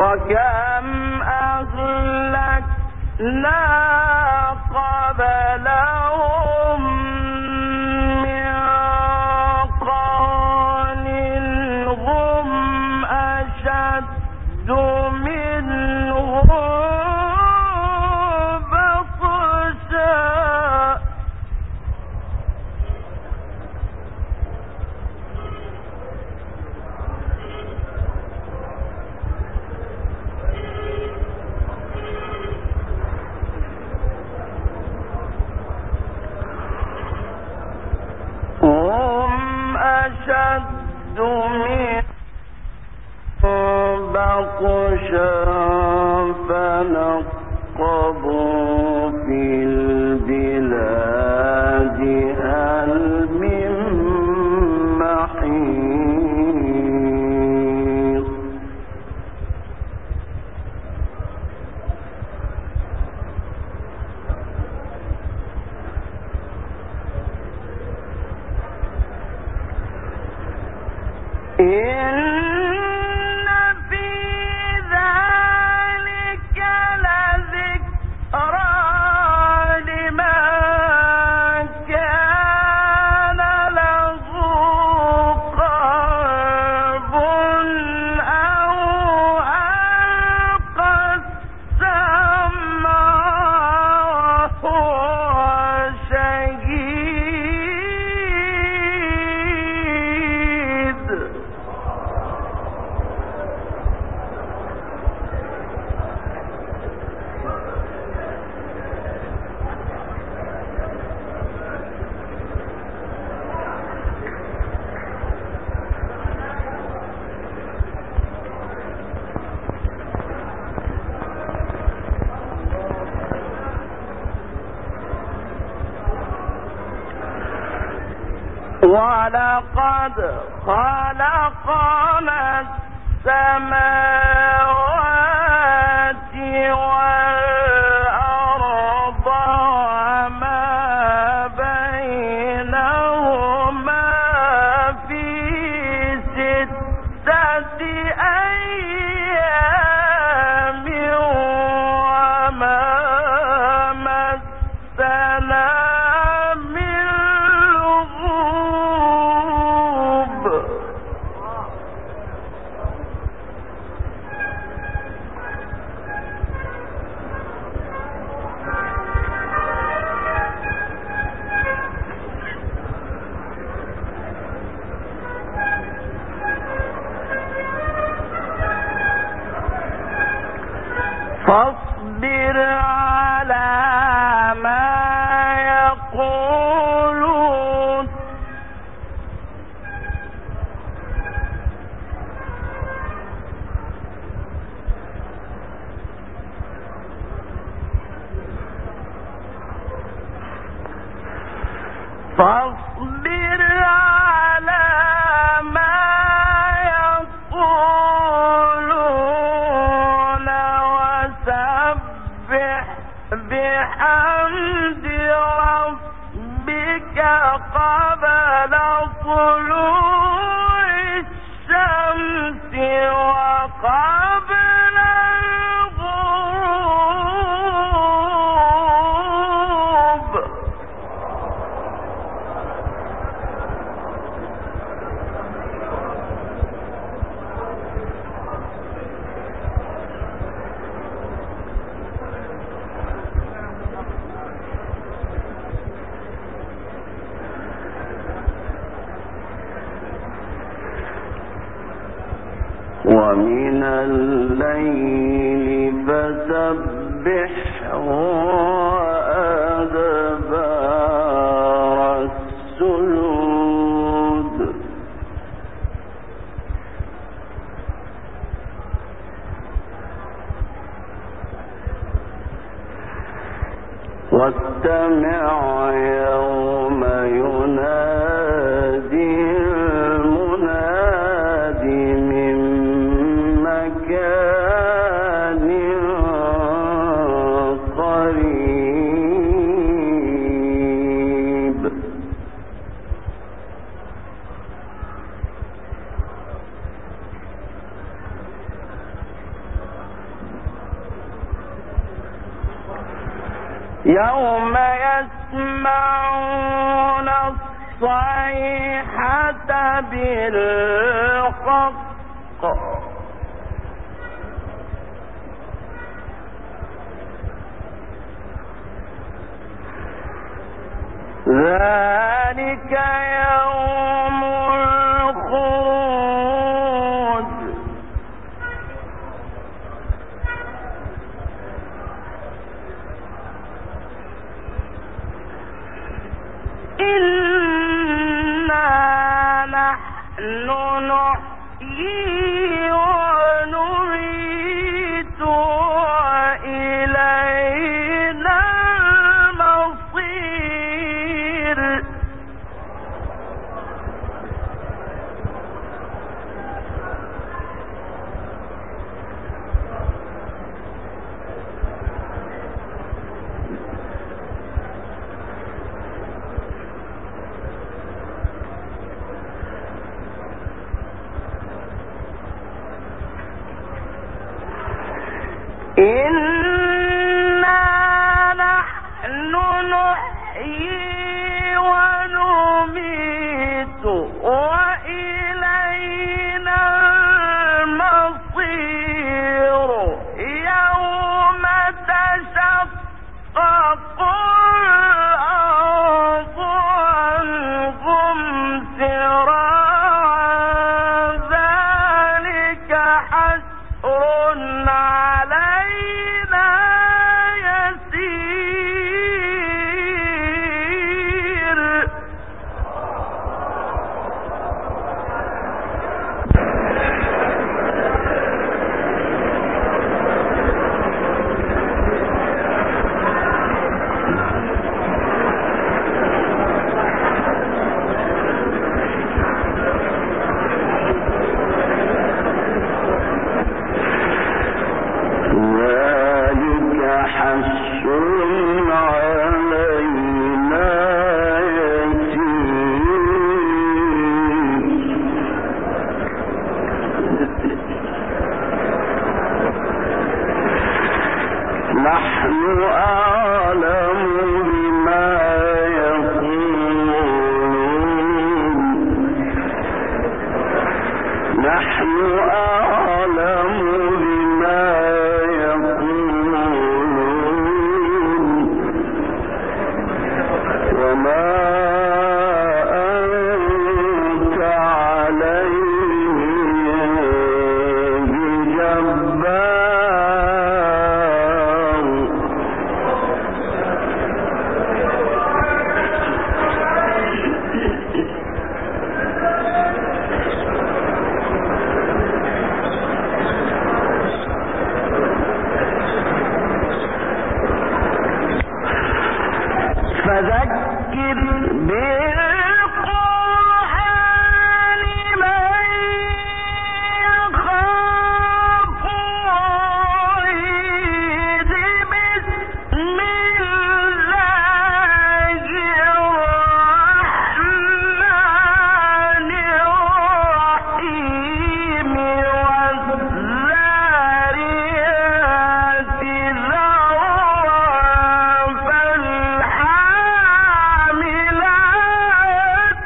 وكم أهلكنا قبلهم من قرن هم أشد منهم بطشا أشد من بطشا فنقبوا في البلاد هل من محيص إن في ذلك لذكرى لمن كان له قلب أو ألقى السمع وهو شهيد ولقد خلقنا السماوات والأرض وما بينهما في 6 أيام وما مسنا من لغوب فاصبر على ما يقولون فاصبر على ما يقولون وسبح بحمد ربك قبل طلوع الشمس وقبل الغروب ومن الليل فسبحه وأدبار السجود واستمع يوم ينادي المناد من مكان قريب يوم يسمعون الصيحة بالحق ذلك يوم الخروج إنا نحن نحيي ونميت وإلينا المصير إنا نحن نحيي ونميت وإلينا المصير يوم تشقق الأرض عنهم سراعا ذلك حسر علينا يسير ذلك حسر علينا يسير نحن أعلم بما يقولون نحن أعلم بما يقولون وما أنت عليهم بجبار فذكر بالقرآن من يخاف وعيد بسم الله الرحمن الرحيم والذاريات ذروا فالحاملات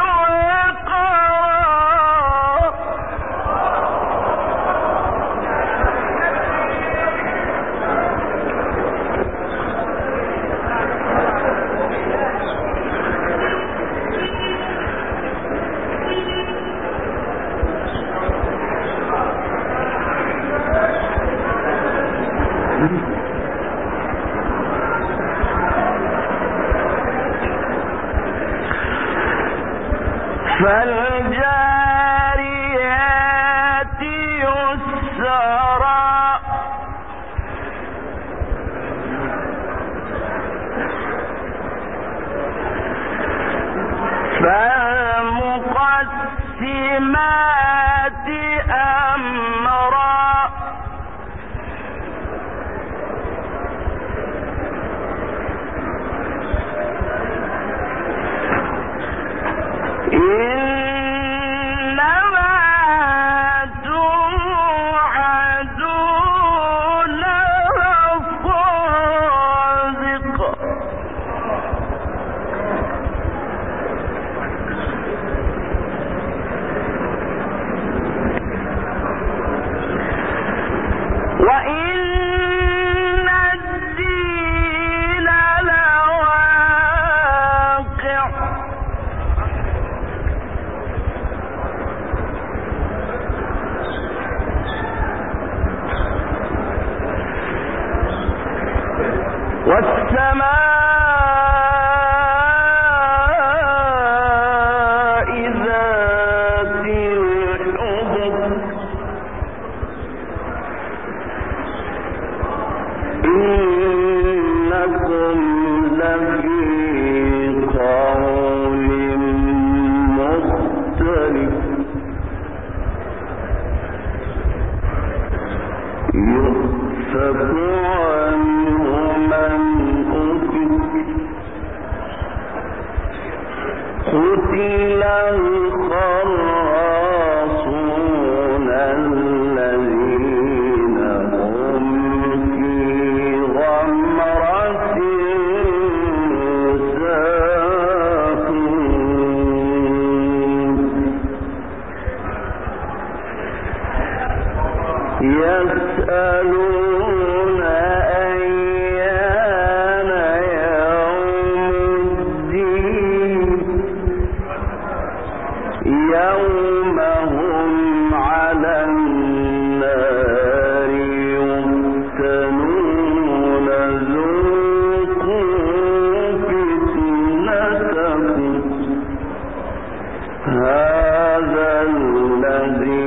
فالجاريات يسرا فالمقسمات أمرا إنما توعدون لصادق وإن الدين لواقع والسماء ذات الحبك إنكم لفي قول مختلف يؤفك عنه من أفك قتل الخراصون الذين هم في غمرة ساهون يسألون أيان يوم الدين يوم هم على النار يفتنون ذوقوا فتنتكم هذا الذي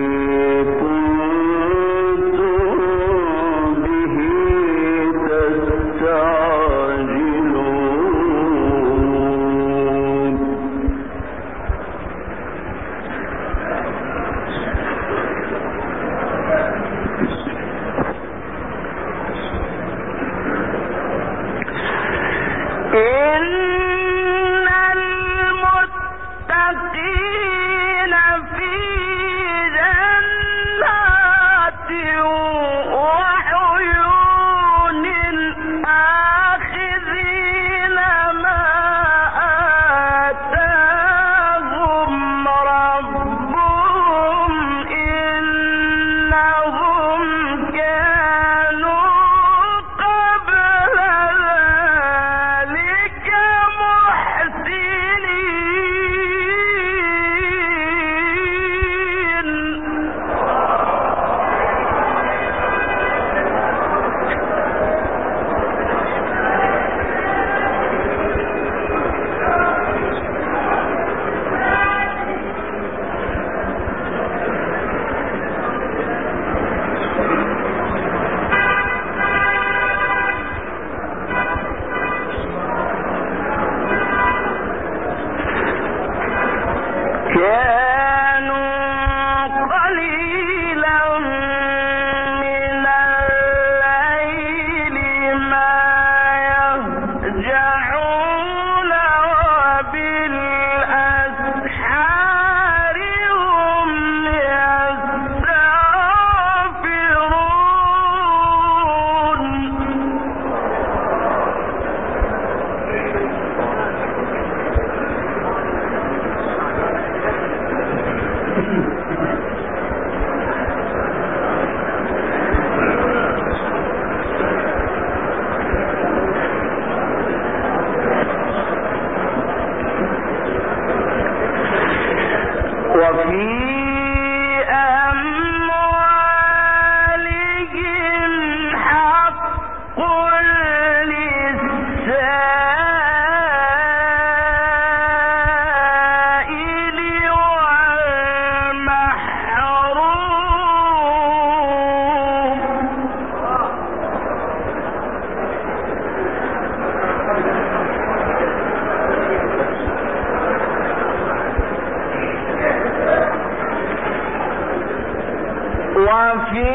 وفي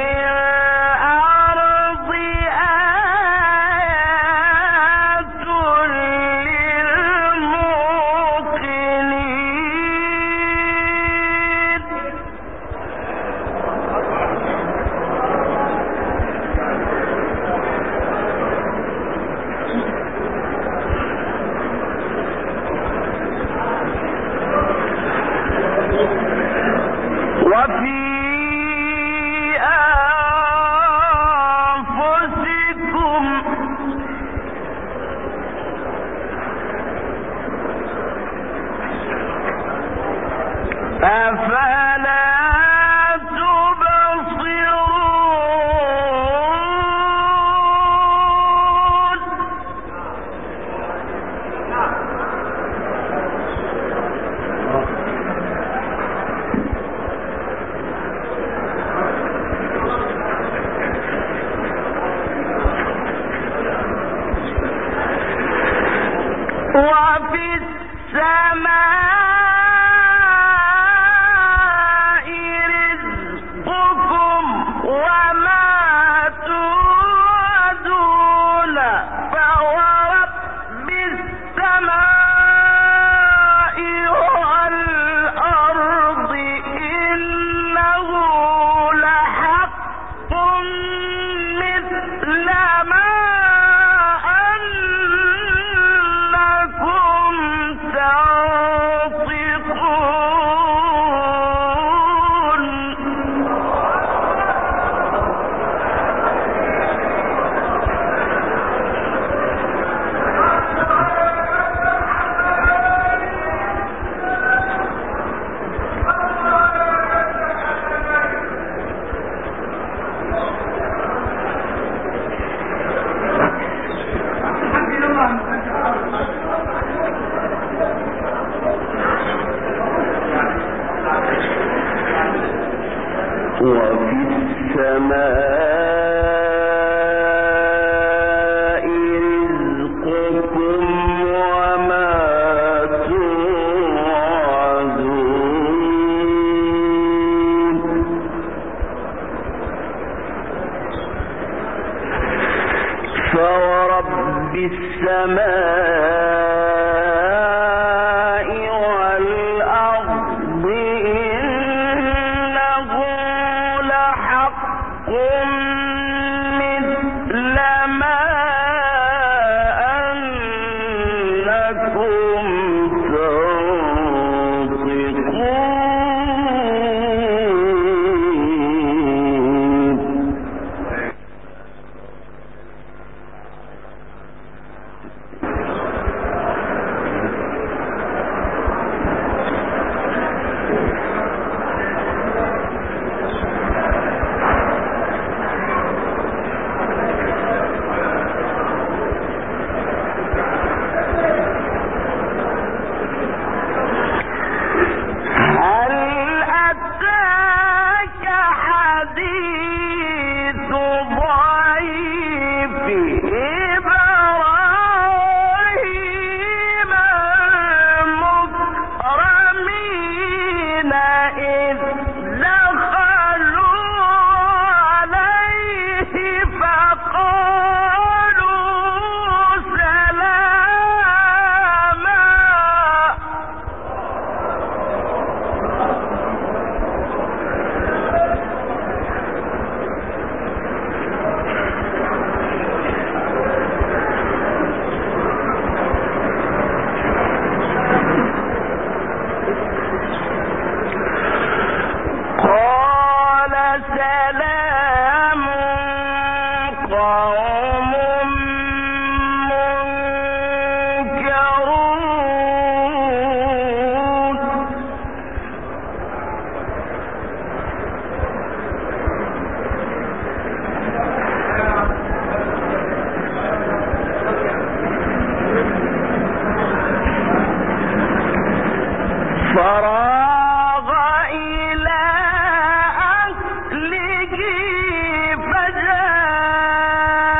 الأرض آيات للموقنين وفي فورب السماء والأرض إنه لحق مثل ما أنكم فراغ إلى أهله فجاء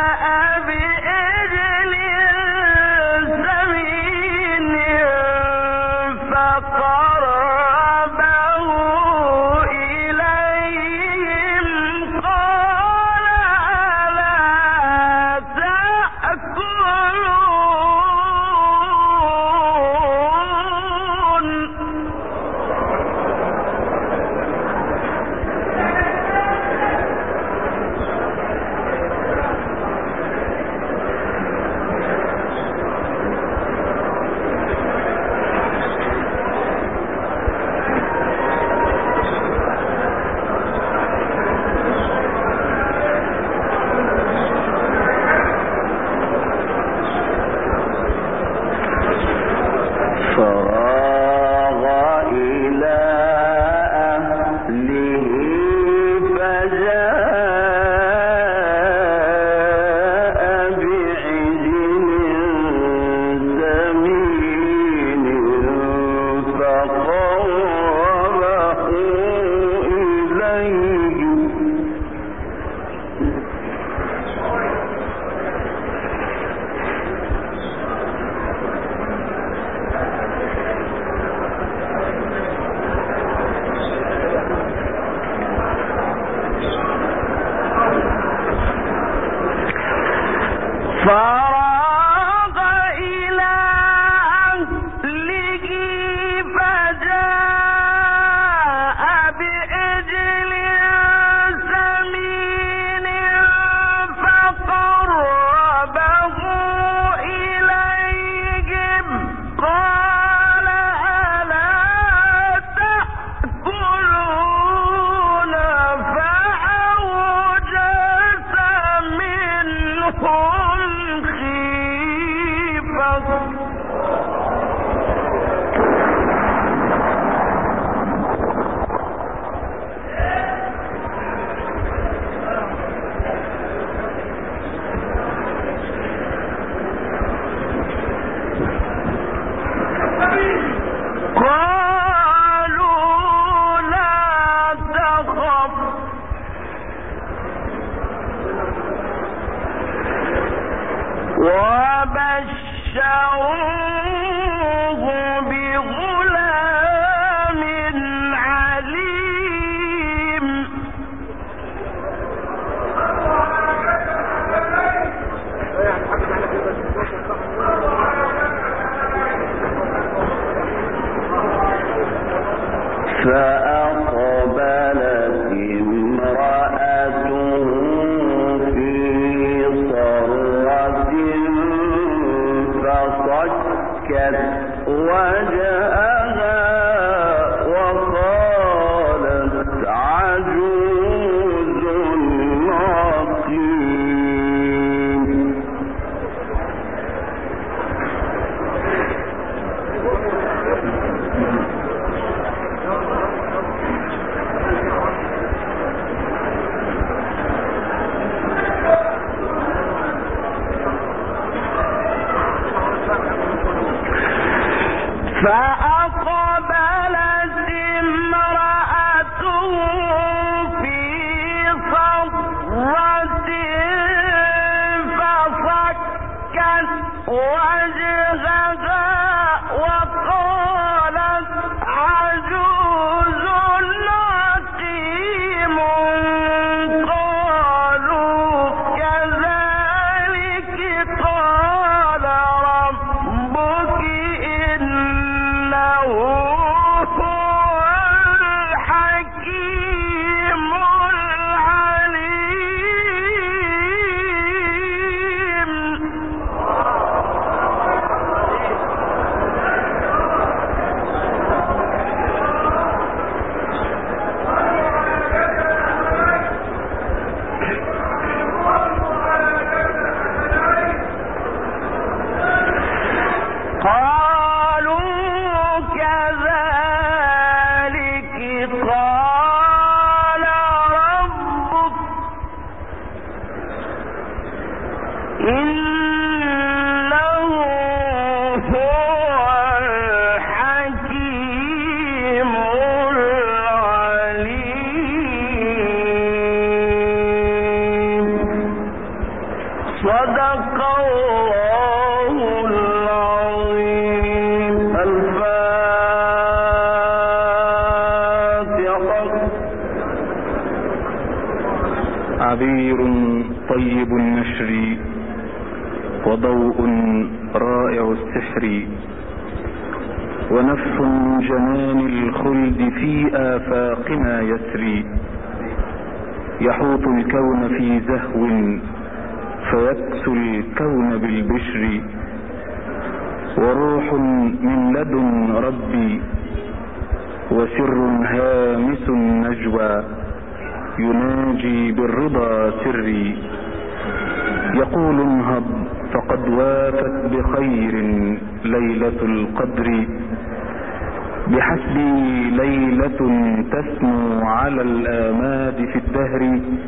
فراغ إلى أهله فجاء بعجل سمين فقربه إليهم قال ألا تأكلون فأوجس منهم خيفة قالوا لا تخف وبشروه بغلام عليم فأقبلت امرأته في صرة فصكت وجهها وقالت عجوز عقيم فأقبلت امرأته في صرة فصكت وجهها وقالت عجوز عقيم قالوا كذلك قال ربك إنه هو الحكيم العليم قالوا كذلك قال ربك إنه هو الحكيم العليم صدق الله العظيم الفاتحة عبير طيب النشر وضوء رائع السحر ونفس من جنان الخلد في آفاقنا يسري يحوط الكون في زهو فيكسو الكون بالبشر وروح من لدن ربي وسر هامس نجوى يناجي بالرضا سري يقول انهض فقد وافت بخير ليلة القدر بحسبي ليلة تسمو على الآماد في الدهر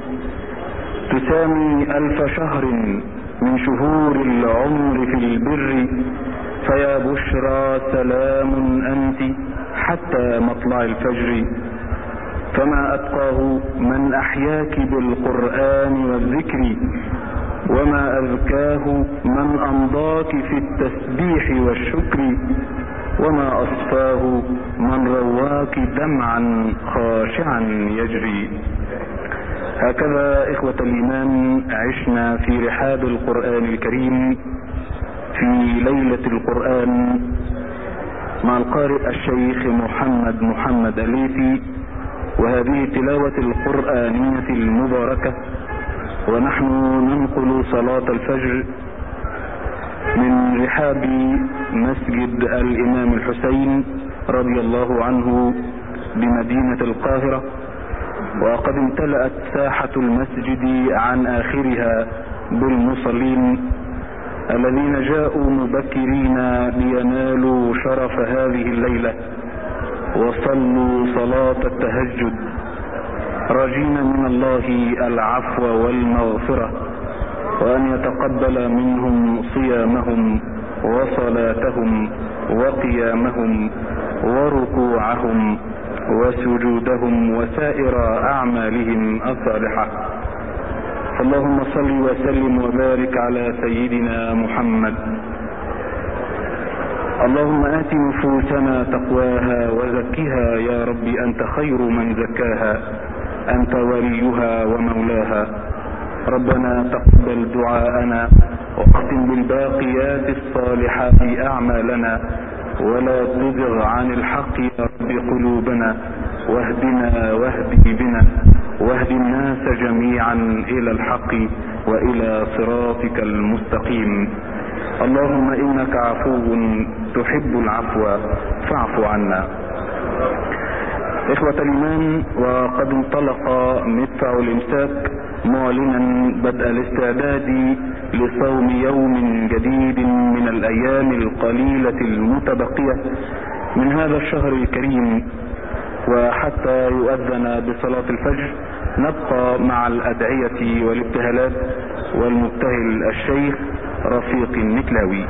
تسامي 1000 شهر من شهور العمر في البر فيا بشرى سلام أنت حتى مطلع الفجر فما أتقاه من أحياك بالقرآن والذكر وما أذكاه من أمضاك في التسبيح والشكر وما أصفاه من رواك دمعا خاشعا يجري هكذا إخوة الإيمان عشنا في رحاب القرآن الكريم في ليلة القرآن مع القارئ الشيخ محمد الليثي، وهذه التلاوة القرآنية المباركة، ونحن ننقل صلاة الفجر من رحاب مسجد الإمام الحسين رضي الله عنه بمدينة القاهرة، وقد امتلأت ساحة المسجد عن آخرها بالمصلين الذين جاءوا مبكرين لينالوا شرف هذه الليلة وصلوا صلاة التهجد راجين من الله العفو والمغفرة، وأن يتقبل منهم صيامهم وصلاتهم وقيامهم وركوعهم وسجودهم وسائر أعمالهم الصالحة. اللهم صل وسلم وبارك على سيدنا محمد. اللهم آت نفوسنا تقواها وزكها يا رب، أنت خير من زكاها، أنت وليها ومولاها. ربنا تقبل دعاءنا واختم بالباقيات الصالحات أعمالنا، ولا تزغ عن الحق يا رب قلوبنا، واهدنا واهد بنا واهد الناس جميعا إلى الحق وإلى صراطك المستقيم. اللهم إنك عفو تحب العفو فاعف عنا. إخوة الإيمان، وقد انطلق مدفع الإمساك معلنا بدء الاستعداد لصوم يوم جديد من الأيام القليلة المتبقية من هذا الشهر الكريم، وحتى يؤذن بصلاة الفجر نبقى مع الأدعية والابتهالات والمبتهل الشيخ رفيق النكلاوي.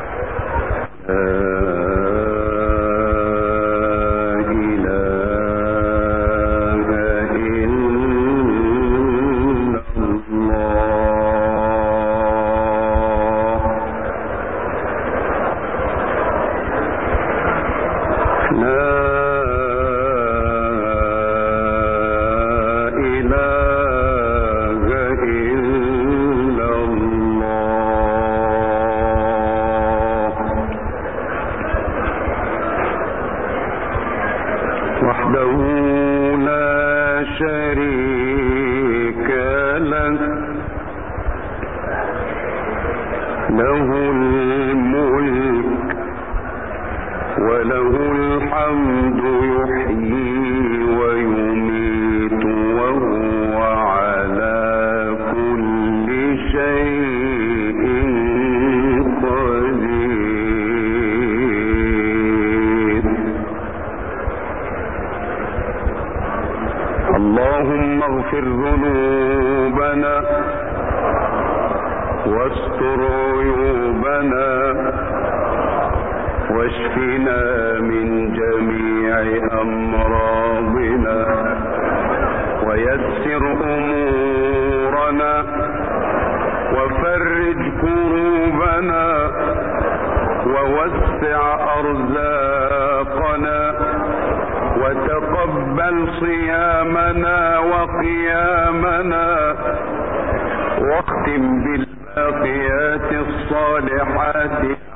وحده لا شريك له، له الملك وله الحمد، يحيي ويميت وهو على كل شيء قدير. اللهم اغفر ذنوبنا واستر عيوبنا واشفنا من جميع أمراضنا ويسر أمورنا وفرج كروبنا ووسع أرزاقنا وتقبل صيامنا وقيامنا، واختم بالباقيات الصالحات